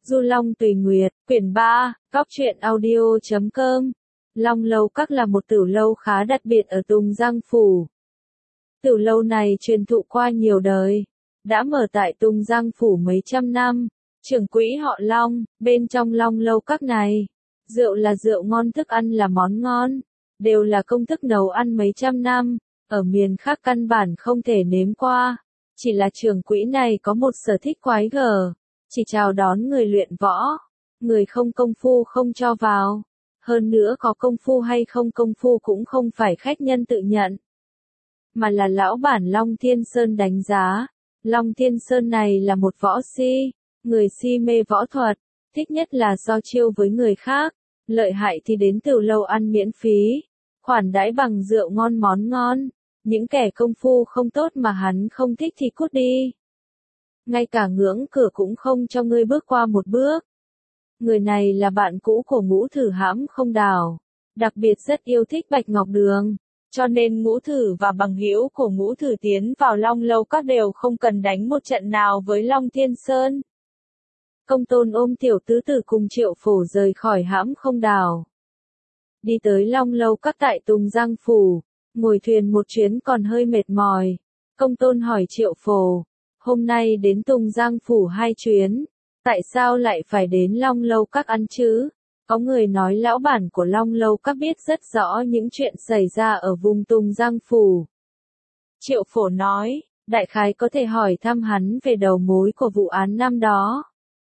Du Long Tùy Nguyệt, quyển 3, Góc truyện audio.com. Long Lâu Các là một tửu lâu khá đặc biệt ở Tùng Giang Phủ. Tửu lâu này truyền thụ qua nhiều đời, đã mở tại Tùng Giang Phủ mấy trăm năm. Trưởng quỹ họ Long, bên trong Long Lâu Các này, rượu là rượu ngon, thức ăn là món ngon, đều là công thức nấu ăn mấy trăm năm, ở miền khác căn bản không thể nếm qua. Chỉ là trưởng quỹ này có một sở thích quái gở, chỉ chào đón người luyện võ, người không công phu không cho vào. Hơn nữa có công phu hay không công phu cũng không phải khách nhân tự nhận, mà là lão bản Long Thiên Sơn đánh giá. Long Thiên Sơn này là một võ si, người si mê võ thuật, thích nhất là so chiêu với người khác, lợi hại thì đến tửu lâu ăn miễn phí, khoản đãi bằng rượu ngon món ngon. Những kẻ công phu không tốt mà hắn không thích thì cút đi. Ngay cả ngưỡng cửa cũng không cho ngươi bước qua một bước. Người này là bạn cũ của Ngũ Thử Hãm Không Đảo, đặc biệt rất yêu thích Bạch Ngọc Đường, cho nên Ngũ Thử và bằng hữu của Ngũ Thử tiến vào Long Lâu Các đều không cần đánh một trận nào với Long Thiên Sơn. Công Tôn ôm tiểu tứ tử cùng Triệu Phổ rời khỏi Hãm Không Đảo, đi tới Long Lâu Các tại Tùng Giang Phủ. Ngồi thuyền một chuyến còn hơi mệt mỏi. Công Tôn hỏi Triệu Phổ, hôm nay đến Tùng Giang Phủ 2 chuyến, tại sao lại phải đến Long Lâu Các ăn chứ? Có người nói lão bản của Long Lâu Các biết rất rõ những chuyện xảy ra ở vùng Tùng Giang Phủ. Triệu Phổ nói, đại khái có thể hỏi thăm hắn về đầu mối của vụ án năm đó.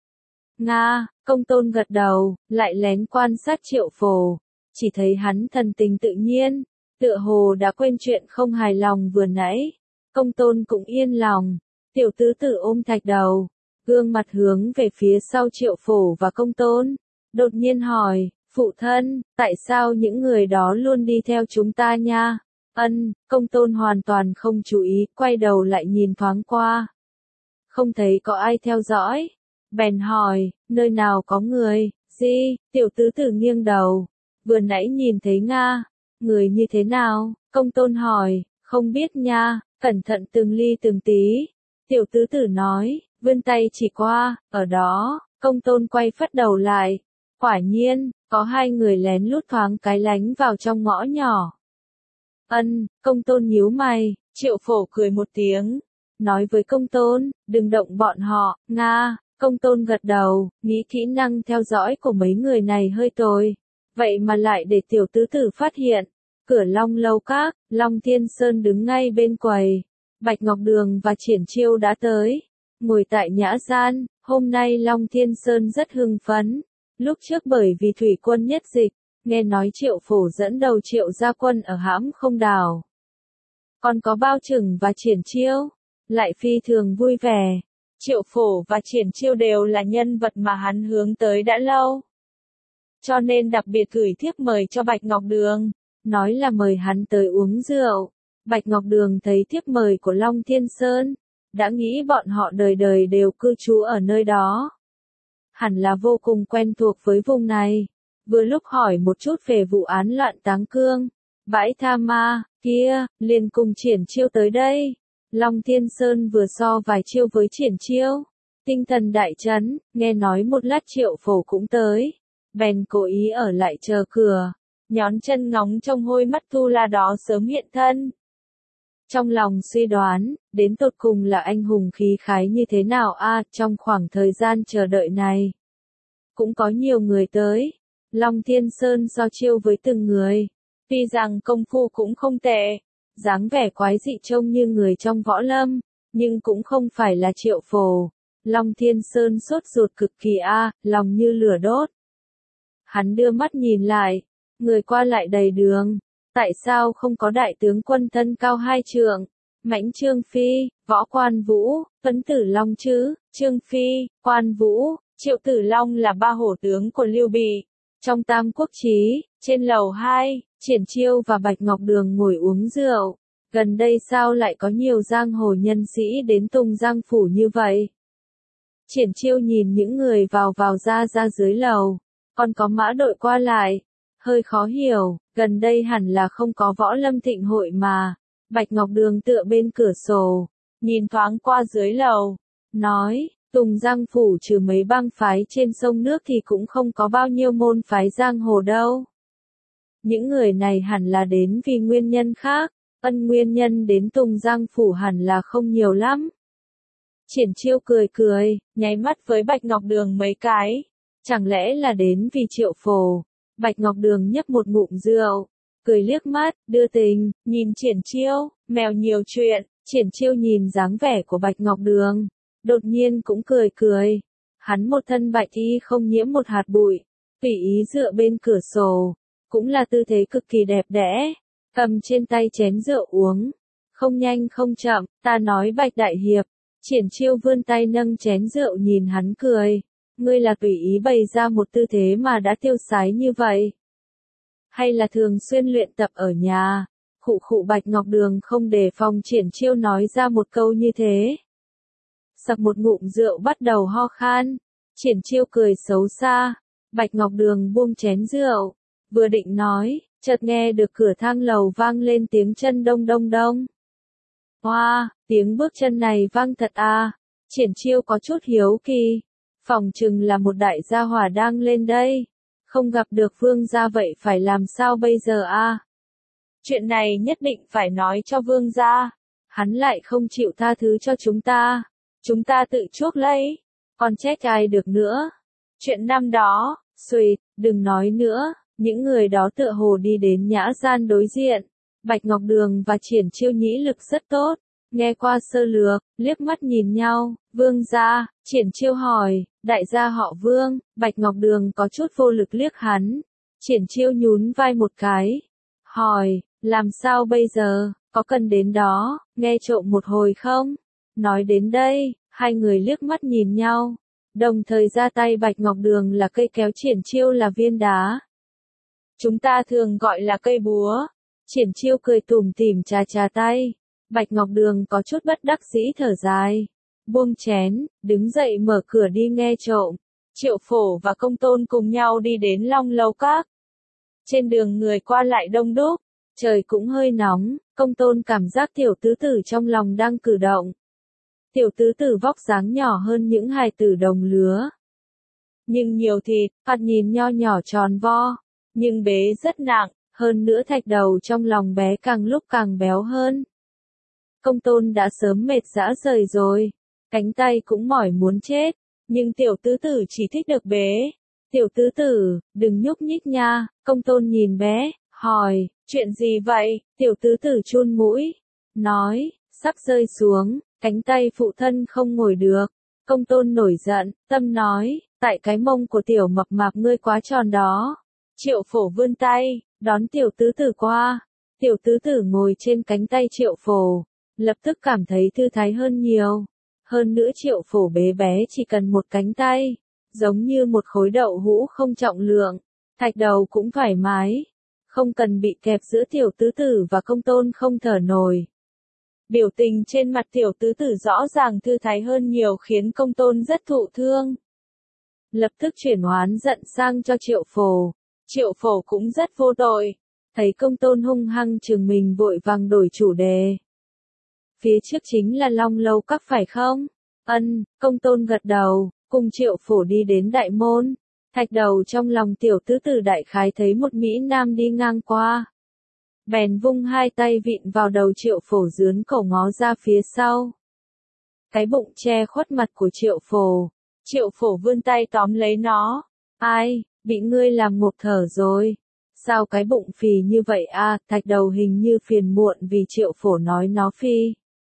Nga, Công Tôn gật đầu, lại lén quan sát Triệu Phổ, chỉ thấy hắn thần tình tự nhiên, tựa hồ đã quên chuyện không hài lòng vừa nãy. Công Tôn cũng yên lòng. Tiểu tứ tử ôm thạch đầu, gương mặt hướng về phía sau Triệu Phổ và Công Tôn, đột nhiên hỏi, phụ thân, tại sao những người đó luôn đi theo chúng ta nha? Công Tôn hoàn toàn không chú ý, quay đầu lại nhìn thoáng qua, không thấy có ai theo dõi, bèn hỏi, nơi nào có người? Gì? Tiểu tứ tử nghiêng đầu, vừa nãy nhìn thấy Nga. Người như thế nào? Công Tôn hỏi, không biết nha, cẩn thận từng ly từng tí. Tiểu tứ tử nói, vươn tay chỉ qua, ở đó. Công Tôn quay phất đầu lại. Quả nhiên, có 2 người lén lút thoáng cái lánh vào trong ngõ nhỏ. Công Tôn nhíu mày. Triệu Phổ cười một tiếng, nói với Công Tôn, đừng động bọn họ. Nga. Công Tôn gật đầu, nghĩ kỹ năng theo dõi của mấy người này hơi tồi. Vậy mà lại để tiểu tứ tử phát hiện. Cửa Long Lâu Các, Long Thiên Sơn đứng ngay bên quầy. Bạch Ngọc Đường và Triển Chiêu đã tới, ngồi tại nhã gian. Hôm nay Long Thiên Sơn rất hưng phấn. Lúc trước bởi vì thủy quân nhất dịch, nghe nói Triệu Phổ dẫn đầu Triệu gia quân ở Hãm Không Đảo. Còn có Bao Trừng và Triển Chiêu, lại phi thường vui vẻ. Triệu Phổ và Triển Chiêu đều là nhân vật mà hắn hướng tới đã lâu, cho nên đặc biệt gửi thiếp mời cho Bạch Ngọc Đường, nói là mời hắn tới uống rượu. Bạch Ngọc Đường thấy thiếp mời của Long Thiên Sơn, đã nghĩ bọn họ đời đời đều cư trú ở nơi đó, hẳn là vô cùng quen thuộc với vùng này. Vừa lúc hỏi một chút về vụ án loạn Táng Cương, bãi tha ma kia, liền cùng Triển Chiêu tới đây. Long Thiên Sơn vừa so vài chiêu với Triển Chiêu, tinh thần đại chấn, nghe nói một lát Triệu Phổ cũng tới, bèn cố ý ở lại chờ cửa, nhón chân ngóng trông hôi mắt tu la đó sớm hiện thân. Trong lòng suy đoán, đến tột cùng là anh hùng khí khái như thế nào trong khoảng thời gian chờ đợi này. Cũng có nhiều người tới, Long Thiên Sơn so chiêu với từng người, tuy rằng công phu cũng không tệ, dáng vẻ quái dị trông như người trong võ lâm, nhưng cũng không phải là Triệu Phổ. Long Thiên Sơn sốt ruột cực kỳ lòng như lửa đốt. Hắn đưa mắt nhìn lại, người qua lại đầy đường, tại sao không có đại tướng quân thân cao 2 trượng, Mãnh Trương Phi, Võ Quan Vũ, Tuấn Tử Long chứ? Trương Phi, Quan Vũ, Triệu Tử Long là 3 hổ tướng của Lưu Bị. Trong Tam Quốc Chí, trên lầu 2, Triển Chiêu và Bạch Ngọc Đường ngồi uống rượu. Gần đây sao lại có nhiều giang hồ nhân sĩ đến Tùng Giang Phủ như vậy? Triển Chiêu nhìn những người vào ra dưới lầu, còn có mã đội qua lại, hơi khó hiểu, gần đây hẳn là không có võ lâm thịnh hội mà. Bạch Ngọc Đường tựa bên cửa sổ, nhìn thoáng qua dưới lầu, nói, Tùng Giang Phủ trừ mấy bang phái trên sông nước thì cũng không có bao nhiêu môn phái giang hồ đâu. Những người này hẳn là đến vì nguyên nhân khác, nguyên nhân đến Tùng Giang Phủ hẳn là không nhiều lắm. Triển Chiêu cười cười, nháy mắt với Bạch Ngọc Đường mấy cái. Chẳng lẽ là đến vì Triệu Phổ? Bạch Ngọc Đường nhấp một ngụm rượu, cười liếc mắt, đưa tình, nhìn Triển Chiêu, mèo nhiều chuyện. Triển Chiêu nhìn dáng vẻ của Bạch Ngọc Đường, đột nhiên cũng cười cười. Hắn một thân bạch y không nhiễm một hạt bụi, tùy ý dựa bên cửa sổ, cũng là tư thế cực kỳ đẹp đẽ, cầm trên tay chén rượu uống. Không nhanh không chậm, ta nói Bạch Đại Hiệp. Triển Chiêu vươn tay nâng chén rượu nhìn hắn cười. Ngươi là tùy ý bày ra một tư thế mà đã tiêu sái như vậy? Hay là thường xuyên luyện tập ở nhà? Khụ khụ. Bạch Ngọc Đường không đề phòng Triển Chiêu nói ra một câu như thế. Sặc một ngụm rượu bắt đầu ho khan. Triển Chiêu cười xấu xa. Bạch Ngọc Đường buông chén rượu, vừa định nói, chợt nghe được cửa thang lầu vang lên tiếng chân đông đông đông. Hoa, tiếng bước chân này vang thật à? Triển Chiêu có chút hiếu kỳ. Phỏng chừng là một đại gia hỏa đang lên đây. Không gặp được vương gia vậy phải làm sao bây giờ à? Chuyện này nhất định phải nói cho vương gia. Hắn lại không chịu tha thứ cho chúng ta. Chúng ta tự chuốc lấy. Còn trách ai được nữa. Chuyện năm đó, xuỵt, đừng nói nữa. Những người đó tựa hồ đi đến nhã gian đối diện. Bạch Ngọc Đường và Triển Chiêu nhĩ lực rất tốt. Nghe qua sơ lược, liếc mắt nhìn nhau, vương gia, Triển Chiêu hỏi, đại gia họ Vương. Bạch Ngọc Đường có chút vô lực liếc hắn. Triển Chiêu nhún vai một cái, hỏi, làm sao bây giờ, có cần đến đó, nghe trộm một hồi không? Nói đến đây, hai người liếc mắt nhìn nhau, đồng thời ra tay. Bạch Ngọc Đường là cây kéo, Triển Chiêu là viên đá. Chúng ta thường gọi là cây búa. Triển Chiêu cười tủm tỉm chà chà tay. Bạch Ngọc Đường có chút bất đắc dĩ thở dài, buông chén, đứng dậy mở cửa đi nghe trộm. Triệu Phổ và Công Tôn cùng nhau đi đến Long Lâu Các. Trên đường người qua lại đông đúc, trời cũng hơi nóng, Công Tôn cảm giác tiểu tứ tử trong lòng đang cử động. Tiểu tứ tử vóc dáng nhỏ hơn những hài tử đồng lứa, nhưng nhiều thịt, thoạt nhìn nho nhỏ tròn vo, nhưng bế rất nặng, hơn nữa thạch đầu trong lòng bé càng lúc càng béo hơn. Công Tôn đã sớm mệt rã rời rồi, cánh tay cũng mỏi muốn chết, nhưng tiểu tứ tử chỉ thích được bế. Tiểu tứ tử, đừng nhúc nhích nha. Công Tôn nhìn bé, hỏi, chuyện gì vậy? Tiểu tứ tử chun mũi, nói, sắp rơi xuống, cánh tay phụ thân không ngồi được. Công Tôn nổi giận, tâm nói, tại cái mông của tiểu mập mạp ngươi quá tròn đó. Triệu Phổ vươn tay, đón tiểu tứ tử qua. Tiểu tứ tử ngồi trên cánh tay Triệu Phổ, lập tức cảm thấy thư thái hơn nhiều. Hơn nữa Triệu Phổ bé bé chỉ cần một cánh tay, giống như một khối đậu hũ không trọng lượng, thạch đầu cũng thoải mái, không cần bị kẹp giữa tiểu tứ tử và Công Tôn không thở nổi. Biểu tình trên mặt tiểu tứ tử rõ ràng thư thái hơn nhiều khiến Công Tôn rất thụ thương. Lập tức chuyển oán giận sang cho Triệu Phổ. Triệu Phổ cũng rất vô tội, thấy Công Tôn hung hăng chừng mình vội vàng đổi chủ đề. Phía trước chính là Long Lâu Các phải không? Công Tôn gật đầu, cùng Triệu Phổ đi đến đại môn. Thạch đầu trong lòng tiểu tứ tử đại khái thấy một Mỹ Nam đi ngang qua. Bèn vung hai tay vịn vào đầu Triệu Phổ dướn cổ ngó ra phía sau. Cái bụng che khuất mặt của Triệu Phổ. Triệu Phổ vươn tay tóm lấy nó. Ai, bị ngươi làm ngộp thở rồi. Sao cái bụng phì như vậy à? Thạch đầu hình như phiền muộn vì Triệu Phổ nói nó phì.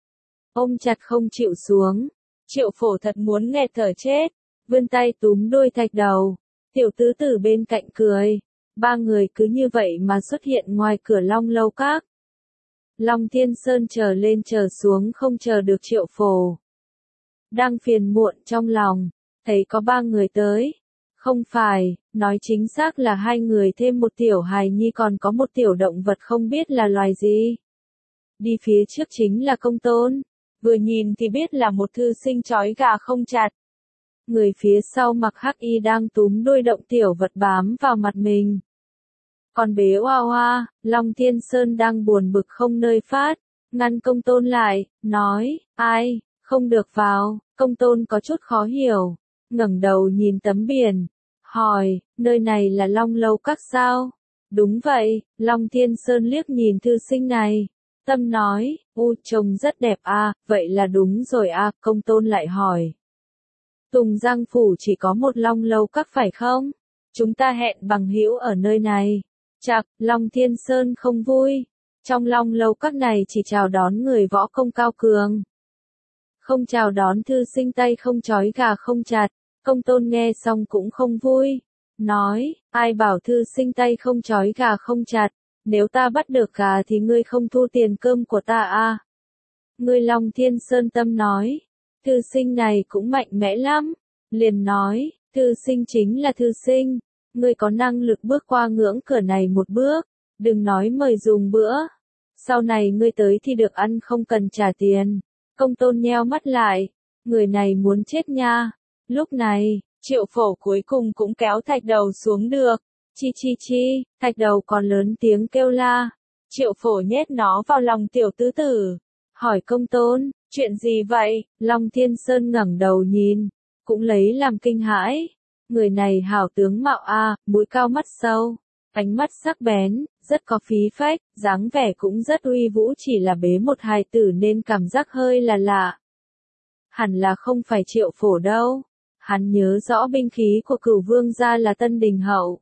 Ôm chặt không chịu xuống. Triệu Phổ thật muốn nghẹt thở chết. Vươn tay túm đuôi thạch đầu. Tiểu tứ tử bên cạnh cười. Ba người cứ như vậy mà xuất hiện ngoài cửa Long Lâu Các. Long Thiên Sơn chờ lên chờ xuống không chờ được Triệu Phổ. Đang phiền muộn trong lòng, thấy có ba người tới. Không phải, nói chính xác là hai người thêm một tiểu hài nhi, còn có một tiểu động vật không biết là loài gì. Đi phía trước chính là Công Tôn, vừa nhìn thì biết là một thư sinh trói gà không chặt. Người phía sau mặc hắc y đang túm đuôi động tiểu vật bám vào mặt mình. Còn bế Hoa Hoa, Long Thiên Sơn đang buồn bực không nơi phát, ngăn Công Tôn lại, nói, ai, không được vào. Công tôn có chút khó hiểu, ngẩng đầu nhìn tấm biển, hỏi, nơi này là Long Lâu Các sao? Đúng vậy, Long Thiên Sơn liếc nhìn thư sinh này. Tâm nói, trông rất đẹp à, vậy là đúng rồi à, công tôn lại hỏi. Tùng Giang Phủ chỉ có một Long Lâu Các phải không? Chúng ta hẹn bằng hữu ở nơi này. Chạc, Long Thiên Sơn không vui. Trong Long Lâu Các này chỉ chào đón người võ công cao cường. Không chào đón thư sinh tay không trói gà không chặt. Công tôn nghe xong cũng không vui. Nói, ai bảo thư sinh tay không trói gà không chặt. Nếu ta bắt được gà thì ngươi không thu tiền cơm của ta à? Ngươi Long Thiên Sơn tâm nói. Thư sinh này cũng mạnh mẽ lắm. Liền nói, thư sinh chính là thư sinh. Ngươi có năng lực bước qua ngưỡng cửa này một bước. Đừng nói mời dùng bữa. Sau này ngươi tới thì được ăn không cần trả tiền. Công tôn nheo mắt lại. Người này muốn chết nha. Lúc này, Triệu Phổ cuối cùng cũng kéo Thạch Đầu xuống được. Chi, Thạch Đầu còn lớn tiếng kêu la. Triệu Phổ nhét nó vào lòng tiểu tứ tử. Hỏi công tôn, chuyện gì vậy? Long Thiên Sơn ngẩng đầu nhìn, cũng lấy làm kinh hãi. Người này hảo tướng mạo a, mũi cao mắt sâu, ánh mắt sắc bén, rất có khí phách, dáng vẻ cũng rất uy vũ, chỉ là bế một hài tử nên cảm giác hơi là lạ. Hẳn là không phải Triệu Phổ đâu. Hắn nhớ rõ binh khí của Cửu Vương gia là Tân Đình Hậu.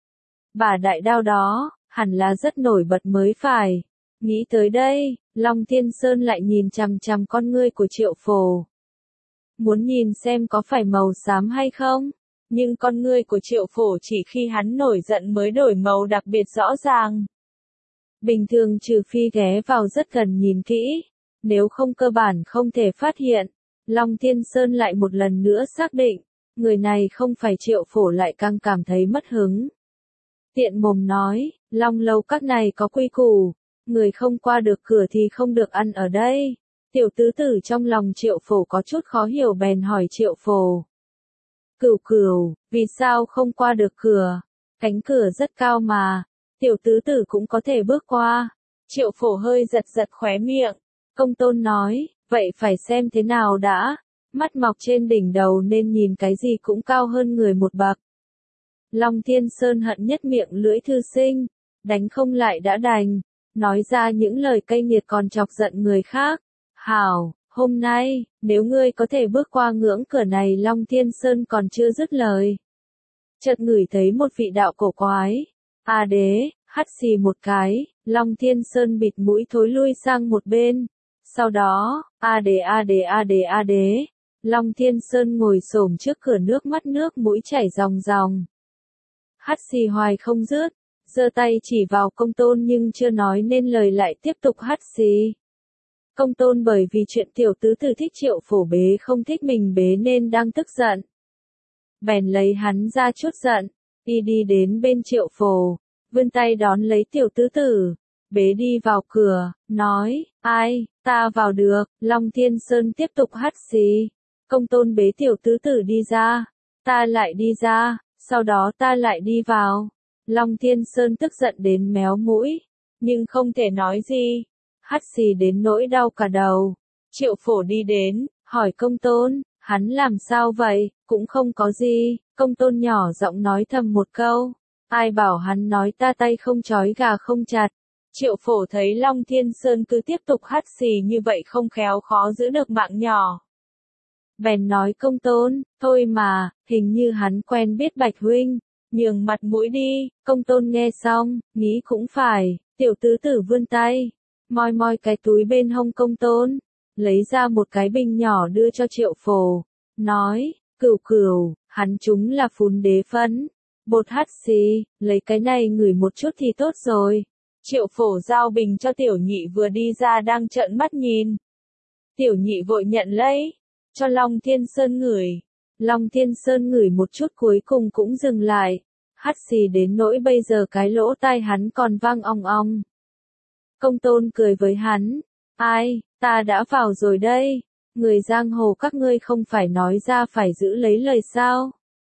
Bà đại đao đó, hẳn là rất nổi bật mới phải. Nghĩ tới đây, Long Thiên Sơn lại nhìn chằm chằm con ngươi của Triệu Phổ. Muốn nhìn xem có phải màu xám hay không? Nhưng con ngươi của Triệu Phổ chỉ khi hắn nổi giận mới đổi màu đặc biệt rõ ràng. Bình thường trừ phi ghé vào rất gần nhìn kỹ, nếu không cơ bản không thể phát hiện. Long Thiên Sơn lại một lần nữa xác định, người này không phải Triệu Phổ lại càng cảm thấy mất hứng. Tiện mồm nói, Long Lâu Các này có quy củ, người không qua được cửa thì không được ăn ở đây. Tiểu tứ tử trong lòng Triệu Phổ có chút khó hiểu bèn hỏi Triệu Phổ. Cửu, vì sao không qua được cửa? Cánh cửa rất cao mà, tiểu tứ tử cũng có thể bước qua. Triệu Phổ hơi giật khóe miệng. Công tôn nói, vậy phải xem thế nào đã. Mắt mọc trên đỉnh đầu nên nhìn cái gì cũng cao hơn người một bậc. Long Thiên Sơn hận nhất miệng lưỡi thư sinh, đánh không lại đã đành, nói ra những lời cay nghiệt còn chọc giận người khác. Hảo, hôm nay, nếu ngươi có thể bước qua ngưỡng cửa này, Long Thiên Sơn còn chưa dứt lời. Chợt ngửi thấy một vị đạo cổ quái. A đế, hắt xì một cái, Long Thiên Sơn bịt mũi thối lui sang một bên. Sau đó, A đế, Long Thiên Sơn ngồi xổm trước cửa, nước mắt nước mũi chảy ròng ròng. Hắt xì hoài không dứt, giơ tay chỉ vào công tôn nhưng chưa nói nên lời lại tiếp tục hắt xì. Công tôn bởi vì chuyện tiểu tứ tử thích Triệu Phổ bế không thích mình bế nên đang tức giận. Bèn lấy hắn ra chút giận, đi đến bên Triệu Phổ, vươn tay đón lấy tiểu tứ tử, bế đi vào cửa, nói, ai, ta vào được. Long Thiên Sơn tiếp tục hắt xì. Công tôn bế tiểu tứ tử đi ra, ta lại đi ra, sau đó ta lại đi vào. Long Thiên Sơn tức giận đến méo mũi, nhưng không thể nói gì. Hắt xì đến nỗi đau cả đầu. Triệu Phổ đi đến, hỏi công tôn, hắn làm sao vậy? Cũng không có gì. Công tôn nhỏ giọng nói thầm một câu. Ai bảo hắn nói ta tay không trói gà không chặt. Triệu Phổ thấy Long Thiên Sơn cứ tiếp tục hắt xì như vậy không khéo khó giữ được mạng nhỏ. Bèn nói công tôn, thôi mà, hình như hắn quen biết Bạch huynh, nhường mặt mũi đi. Công tôn nghe xong, nghĩ cũng phải, tiểu tứ tử vươn tay, moi cái túi bên hông công tôn, lấy ra một cái bình nhỏ đưa cho Triệu Phổ, nói, cửu, hắn chúng là phún đế phấn, bột hắt xì, lấy cái này ngửi một chút thì tốt rồi. Triệu Phổ giao bình cho tiểu nhị vừa đi ra đang trợn mắt nhìn. Tiểu nhị vội nhận lấy, cho Long Thiên Sơn ngửi. Long Thiên Sơn ngửi một chút cuối cùng cũng dừng lại, hắt xì đến nỗi bây giờ cái lỗ tai hắn còn vang ong ong. Công tôn cười với hắn, ai, ta đã vào rồi đây, người giang hồ các ngươi không phải nói ra phải giữ lấy lời sao?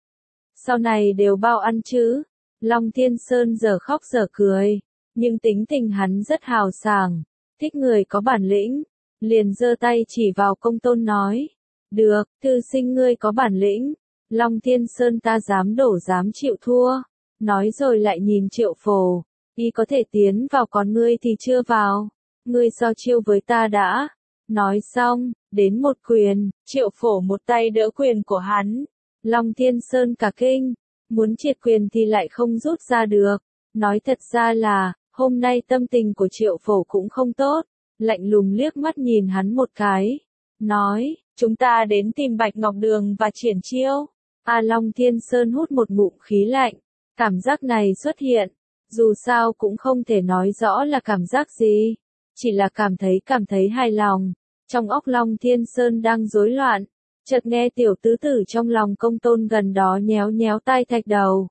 Sau này đều bao ăn chứ? Long Thiên Sơn giờ khóc giờ cười, nhưng tính tình hắn rất hào sảng, thích người có bản lĩnh, liền giơ tay chỉ vào công tôn nói, Được, thư sinh ngươi có bản lĩnh. Long Thiên Sơn ta dám đổ dám chịu thua. Nói rồi lại nhìn Triệu Phổ. Y có thể tiến vào còn ngươi thì chưa vào. Ngươi so chiêu với ta đã. Nói xong, đến một quyền, Triệu Phổ một tay đỡ quyền của hắn. Long Thiên Sơn cả kinh, muốn triệt quyền thì lại không rút ra được. Nói thật ra là, hôm nay tâm tình của Triệu Phổ cũng không tốt. Lạnh lùng liếc mắt nhìn hắn một cái. Nói, chúng ta đến tìm Bạch Ngọc Đường và triển chiêu. Long Thiên Sơn hút một ngụm khí lạnh. Cảm giác này xuất hiện. Dù sao cũng không thể nói rõ là cảm giác gì. Chỉ là cảm thấy hài lòng. Trong óc Long Thiên Sơn đang rối loạn. Chợt nghe tiểu tứ tử trong lòng Công Tôn gần đó nhéo nhéo tai Thạch Đầu.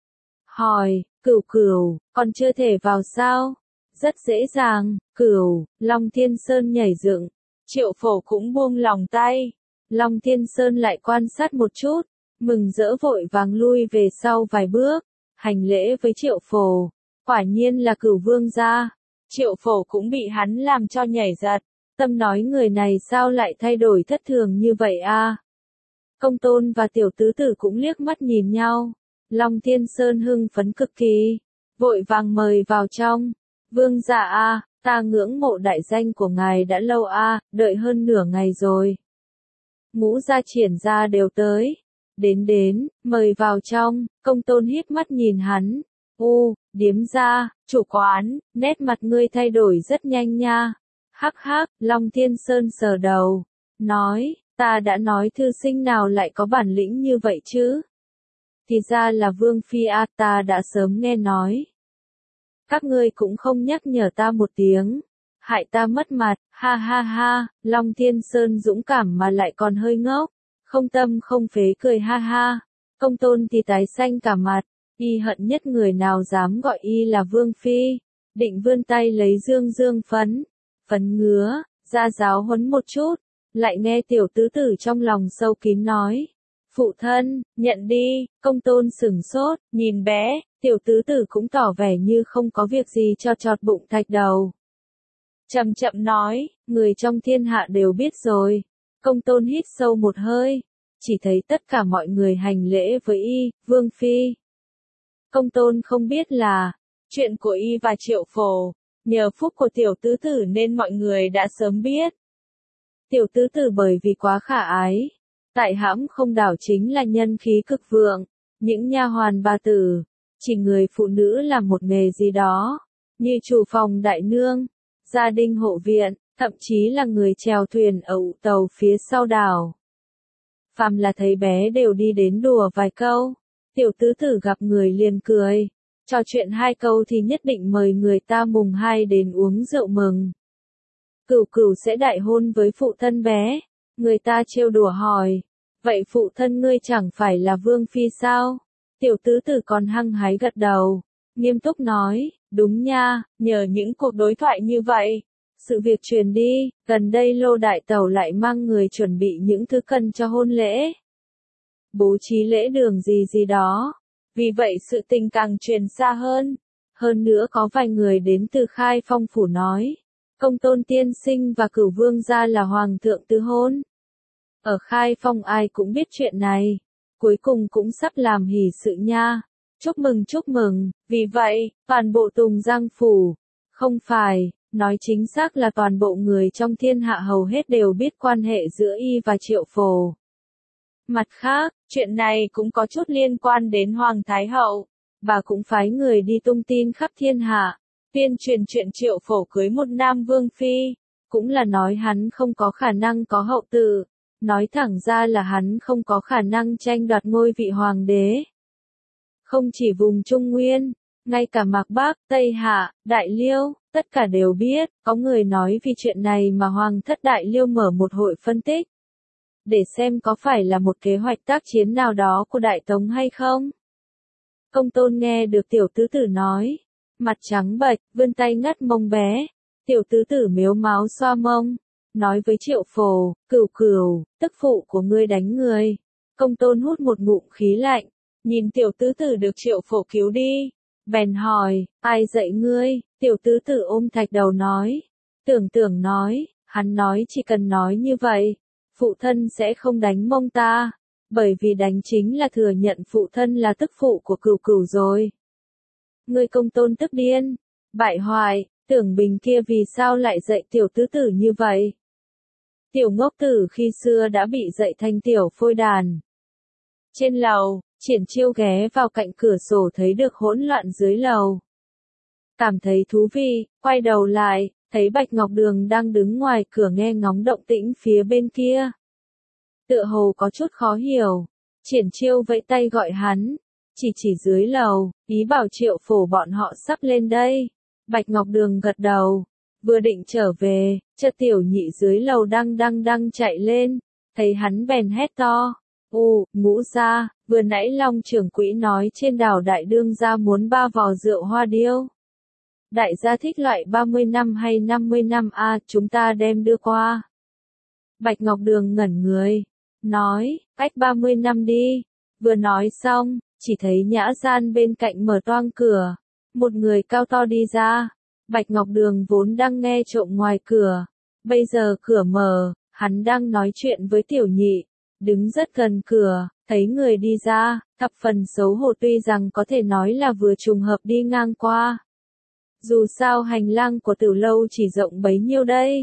Hỏi, Cửu Cửu, còn chưa thể vào sao? Rất dễ dàng, Cửu. Long Thiên Sơn nhảy dựng. Triệu Phổ cũng buông lòng tay. Long Thiên Sơn lại quan sát một chút. Mừng rỡ vội vàng lui về sau vài bước. Hành lễ với Triệu Phổ. Quả nhiên là Cửu vương gia. Triệu Phổ cũng bị hắn làm cho nhảy giật. Tâm nói người này sao lại thay đổi thất thường như vậy a? Công Tôn và tiểu tứ tử cũng liếc mắt nhìn nhau. Long Thiên Sơn hưng phấn cực kỳ. Vội vàng mời vào trong. Vương gia a, ta ngưỡng mộ đại danh của ngài đã lâu a, đợi hơn nửa ngày rồi. Ngũ gia triển gia đều tới. Đến, mời vào trong. Công Tôn híp mắt nhìn hắn. Điếm gia, chủ quán, nét mặt ngươi thay đổi rất nhanh nha. Hắc hắc, Long Thiên Sơn sờ đầu. Nói, ta đã nói thư sinh nào lại có bản lĩnh như vậy chứ? Thì ra là Vương Phi a, ta đã sớm nghe nói. Các ngươi cũng không nhắc nhở ta một tiếng. Hại ta mất mặt, ha ha ha, Long Thiên Sơn dũng cảm mà lại còn hơi ngốc. Không tâm không phế cười ha ha. Công Tôn thì tái xanh cả mặt. Y hận nhất người nào dám gọi y là Vương Phi. Định vươn tay lấy dương phấn. Phấn ngứa, ra giáo huấn một chút. Lại nghe tiểu tứ tử trong lòng sâu kín nói. Phụ thân, nhận đi. Công Tôn sửng sốt, nhìn bé. Tiểu tứ tử cũng tỏ vẻ như không có việc gì cho chọt bụng Thạch Đầu. Chậm chậm nói, người trong thiên hạ đều biết rồi. Công Tôn hít sâu một hơi. Chỉ thấy tất cả mọi người hành lễ với y, Vương Phi. Công Tôn không biết là, chuyện của y và Triệu Phổ, nhờ phúc của tiểu tứ tử nên mọi người đã sớm biết. Tiểu tứ tử bởi vì quá khả ái, tại hãm không đảo chính là nhân khí cực vượng, những nha hoàn bà tử, chỉ người phụ nữ làm một nghề gì đó, như chủ phòng đại nương, gia đình hộ viện, thậm chí là người chèo thuyền ở ụ tàu phía sau đảo. Phàm là thấy bé đều đi đến đùa vài câu. Tiểu tứ tử gặp người liền cười. Trò chuyện 2 câu thì nhất định mời người ta mùng 2 đến uống rượu mừng. Cửu Cửu sẽ đại hôn với phụ thân bé. Người ta trêu đùa hỏi. Vậy phụ thân ngươi chẳng phải là Vương Phi sao? Tiểu tứ tử còn hăng hái gật đầu. Nghiêm túc nói. Đúng nha, nhờ những cuộc đối thoại như vậy. Sự việc truyền đi, gần đây Lô Đại Tẩu lại mang người chuẩn bị những thứ cần cho hôn lễ. Bố trí lễ đường gì đó. Vì vậy sự tình càng truyền xa hơn. Hơn nữa có vài người đến từ Khai Phong phủ nói. Công Tôn tiên sinh và Cửu vương gia là hoàng thượng tứ hôn. Ở Khai Phong ai cũng biết chuyện này. Cuối cùng cũng sắp làm hỷ sự nha. Chúc mừng, vì vậy, toàn bộ Tùng Giang phủ. Không phải, nói chính xác là toàn bộ người trong thiên hạ hầu hết đều biết quan hệ giữa y và Triệu Phổ. Mặt khác, chuyện này cũng có chút liên quan đến Hoàng Thái Hậu. Bà cũng phái người đi tung tin khắp thiên hạ. Tuyên truyền chuyện Triệu Phổ cưới một nam vương phi. Cũng là nói hắn không có khả năng có hậu tử. Nói thẳng ra là hắn không có khả năng tranh đoạt ngôi vị hoàng đế. Không chỉ vùng Trung Nguyên, ngay cả Mạc Bắc, Tây Hạ, Đại Liêu, tất cả đều biết. Có người nói vì chuyện này mà Hoàng thất Đại Liêu mở một hội phân tích. Để xem có phải là một kế hoạch tác chiến nào đó của Đại Tống hay không. Công Tôn nghe được tiểu tứ tử nói. Mặt trắng bệch, vươn tay ngắt mông bé. Tiểu tứ tử mếu máo xoa mông. Nói với Triệu Phổ, Cửu Cửu, tức phụ của ngươi đánh người. Công Tôn hút một ngụm khí lạnh. Nhìn tiểu tứ tử được Triệu Phổ cứu đi. Bèn hỏi, ai dạy ngươi? Tiểu tứ tử ôm Thạch Đầu nói. Tưởng nói, hắn nói chỉ cần nói như vậy. phụ thân sẽ không đánh mông ta, bởi vì đánh chính là thừa nhận phụ thân là tức phụ của Cửu Cửu rồi. Ngươi Công Tôn tức điên, bại hoại, Tưởng Bình kia vì sao lại dạy tiểu tứ tử như vậy? Tiểu ngốc tử khi xưa đã bị dạy thành tiểu phôi đàn. Trên lầu, Triển Chiêu ghé vào cạnh cửa sổ thấy được hỗn loạn dưới lầu. Cảm thấy thú vị, quay đầu lại, thấy Bạch Ngọc Đường đang đứng ngoài cửa nghe ngóng động tĩnh phía bên kia. Tựa hồ có chút khó hiểu, Triển Chiêu vẫy tay gọi hắn, chỉ dưới lầu, ý bảo Triệu Phổ bọn họ sắp lên đây. Bạch Ngọc Đường gật đầu, vừa định trở về, chợt tiểu nhị dưới lầu đang chạy lên, thấy hắn bèn hét to. Ngũ gia, vừa nãy Long trưởng quỹ nói trên đảo Đại Đương gia muốn 3 vò rượu hoa điêu. Đại gia thích loại 30 năm hay 50 năm chúng ta đem đưa qua. Bạch Ngọc Đường ngẩn người, nói, cách 30 năm đi. Vừa nói xong, chỉ thấy nhã gian bên cạnh mở toang cửa. Một người cao to đi ra. Bạch Ngọc Đường vốn đang nghe trộm ngoài cửa. Bây giờ cửa mở, hắn đang nói chuyện với tiểu nhị. Đứng rất gần cửa, thấy người đi ra, thập phần xấu hổ tuy rằng có thể nói là vừa trùng hợp đi ngang qua. Dù sao hành lang của Tử lâu chỉ rộng bấy nhiêu đây.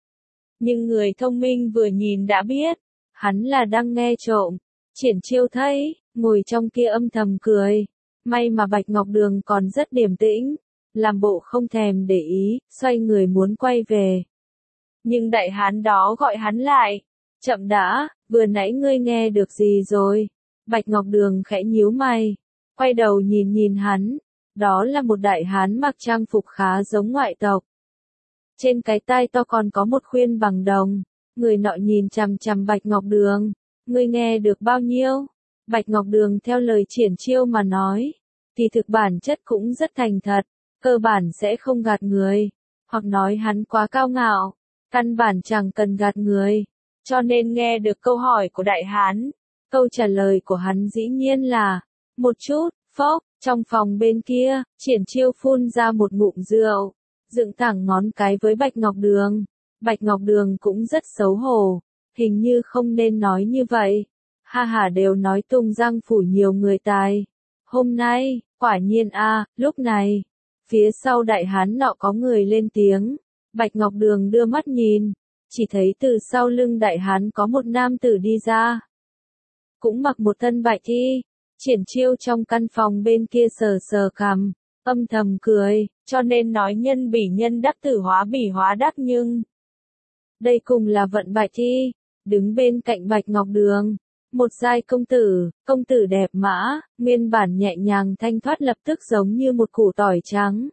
Nhưng người thông minh vừa nhìn đã biết, hắn là đang nghe trộm. Triển Chiêu thấy, ngồi trong kia âm thầm cười. May mà Bạch Ngọc Đường còn rất điềm tĩnh, làm bộ không thèm để ý, xoay người muốn quay về. Nhưng đại hán đó gọi hắn lại. Chậm đã, vừa nãy ngươi nghe được gì rồi? Bạch Ngọc Đường khẽ nhíu mày, quay đầu nhìn hắn. Đó là một đại hán mặc trang phục khá giống ngoại tộc. Trên cái tai to còn có một khuyên bằng đồng. Người nọ nhìn chằm chằm Bạch Ngọc Đường. Ngươi nghe được bao nhiêu? Bạch Ngọc Đường theo lời Triển Chiêu mà nói. Thì thực bản chất cũng rất thành thật. Cơ bản sẽ không gạt người. Hoặc nói hắn quá cao ngạo. Căn bản chẳng cần gạt người. Cho nên nghe được câu hỏi của đại hán. Câu trả lời của hắn dĩ nhiên là. Một chút, phốc. Trong phòng bên kia, Triển Chiêu phun ra một ngụm rượu, dựng thẳng ngón cái với Bạch Ngọc Đường. Bạch Ngọc Đường cũng rất xấu hổ, hình như không nên nói như vậy. Ha đều nói Tùng Giang phủ nhiều người tài. Hôm nay, quả nhiên lúc này, phía sau đại hán nọ có người lên tiếng. Bạch Ngọc Đường đưa mắt nhìn, chỉ thấy từ sau lưng đại hán có một nam tử đi ra. Cũng mặc một thân bạch y. Triển Chiêu trong căn phòng bên kia sờ cằm, âm thầm cười, cho nên nói nhân bỉ nhân đắc tử hóa bỉ hóa đắc nhưng. Đây cùng là vận bạch thi, đứng bên cạnh Bạch Ngọc Đường. Một giai công tử đẹp mã, nguyên bản nhẹ nhàng thanh thoát lập tức giống như một củ tỏi trắng.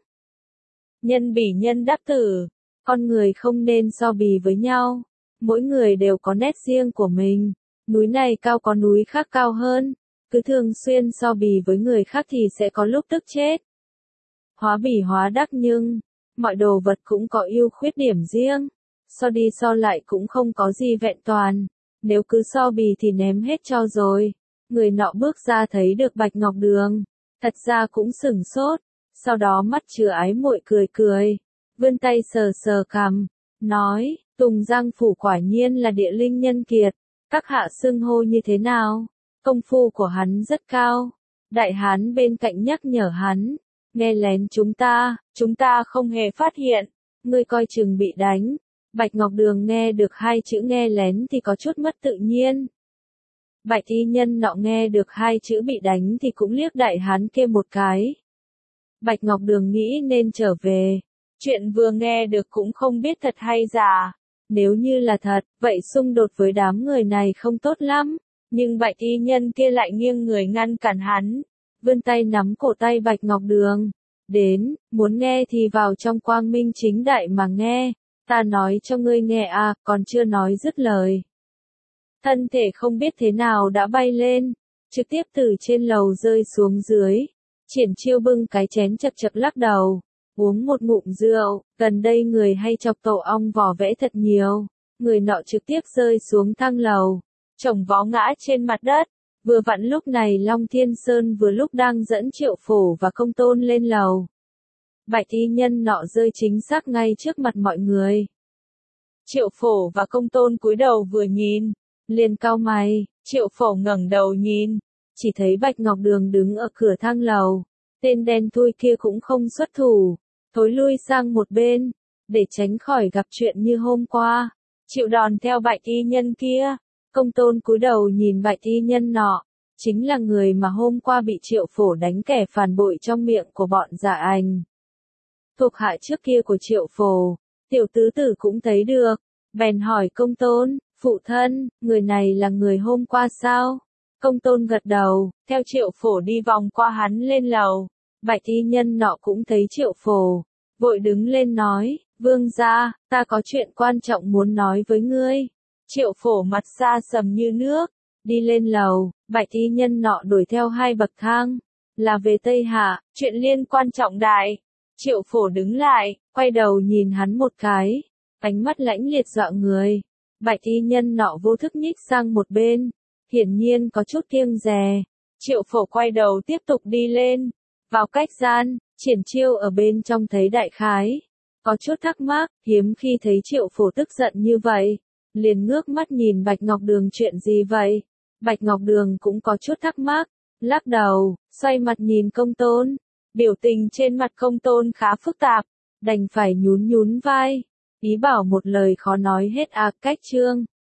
Nhân bỉ nhân đắc tử, con người không nên so bì với nhau, mỗi người đều có nét riêng của mình, núi này cao có núi khác cao hơn. Cứ thường xuyên so bì với người khác thì sẽ có lúc tức chết. Hóa bỉ hóa đắc nhưng, mọi đồ vật cũng có ưu khuyết điểm riêng. So đi so lại cũng không có gì vẹn toàn. Nếu cứ so bì thì ném hết cho rồi. Người nọ bước ra thấy được Bạch Ngọc Đường. Thật ra cũng sửng sốt. Sau đó mắt chứa ái muội cười. Vươn tay sờ cằm. Nói, Tùng Giang phủ quả nhiên là địa linh nhân kiệt. Các hạ xưng hô như thế nào? Công phu của hắn rất cao. Đại hán bên cạnh nhắc nhở hắn. Nghe lén chúng ta không hề phát hiện. Ngươi coi chừng bị đánh. Bạch Ngọc Đường nghe được hai chữ nghe lén thì có chút mất tự nhiên. Bạch y nhân nọ nghe được hai chữ bị đánh thì cũng liếc đại hán kia một cái. Bạch Ngọc Đường nghĩ nên trở về. Chuyện vừa nghe được cũng không biết thật hay giả. Nếu như là thật, vậy xung đột với đám người này không tốt lắm. Nhưng bạch y nhân kia lại nghiêng người ngăn cản hắn. Vươn tay nắm cổ tay Bạch Ngọc Đường. Đến, muốn nghe thì vào trong quang minh chính đại mà nghe. Ta nói cho ngươi nghe còn chưa nói dứt lời. Thân thể không biết thế nào đã bay lên. Trực tiếp từ trên lầu rơi xuống dưới. Triển Chiêu bưng cái chén chật lắc đầu. Uống một ngụm rượu, gần đây người hay chọc tổ ong vò vẽ thật nhiều. Người nọ trực tiếp rơi xuống thang lầu. Chồng vó ngã trên mặt đất. Vừa vặn lúc này Long Thiên Sơn vừa lúc đang dẫn Triệu Phổ và Công Tôn lên lầu. Bạch y nhân nọ rơi chính xác ngay trước mặt mọi người. Triệu Phổ và Công Tôn cúi đầu vừa nhìn, liền cau mày. Triệu Phổ ngẩng đầu nhìn, chỉ thấy Bạch Ngọc Đường đứng ở cửa thang lầu. Tên đen thui kia cũng không xuất thủ, thối lui sang một bên, để tránh khỏi gặp chuyện như hôm qua. Chịu đòn theo Bạch y nhân kia. Công Tôn cúi đầu nhìn Bạch y nhân nọ, chính là người mà hôm qua bị Triệu Phổ đánh kẻ phản bội trong miệng của bọn Dạ Ảnh. Thuộc hạ trước kia của Triệu Phổ, tiểu tứ tử cũng thấy được, bèn hỏi Công Tôn, phụ thân, người này là người hôm qua sao? Công Tôn gật đầu, theo Triệu Phổ đi vòng qua hắn lên lầu. Bạch y nhân nọ cũng thấy Triệu Phổ, vội đứng lên nói, vương gia, ta có chuyện quan trọng muốn nói với ngươi. Triệu Phổ mặt xa sầm như nước, đi lên lầu. Bạch y nhân nọ đuổi theo 2 bậc thang, là về Tây Hạ, chuyện liên quan trọng đại. Triệu Phổ đứng lại, quay đầu nhìn hắn một cái, ánh mắt lãnh liệt dọa người. Bạch y nhân nọ vô thức nhích sang một bên, hiển nhiên có chút kiêng dè. Triệu Phổ quay đầu tiếp tục đi lên, vào cách gian. Triển Chiêu ở bên trong thấy đại khái, có chút thắc mắc, hiếm khi thấy Triệu Phổ tức giận như vậy, liền ngước mắt nhìn Bạch Ngọc Đường, chuyện gì vậy? Bạch Ngọc Đường cũng có chút thắc mắc, lắc đầu, xoay mặt nhìn Công Tôn. Biểu tình trên mặt Công Tôn khá phức tạp, đành phải nhún nhún vai, ý bảo một lời khó nói hết. Cách chương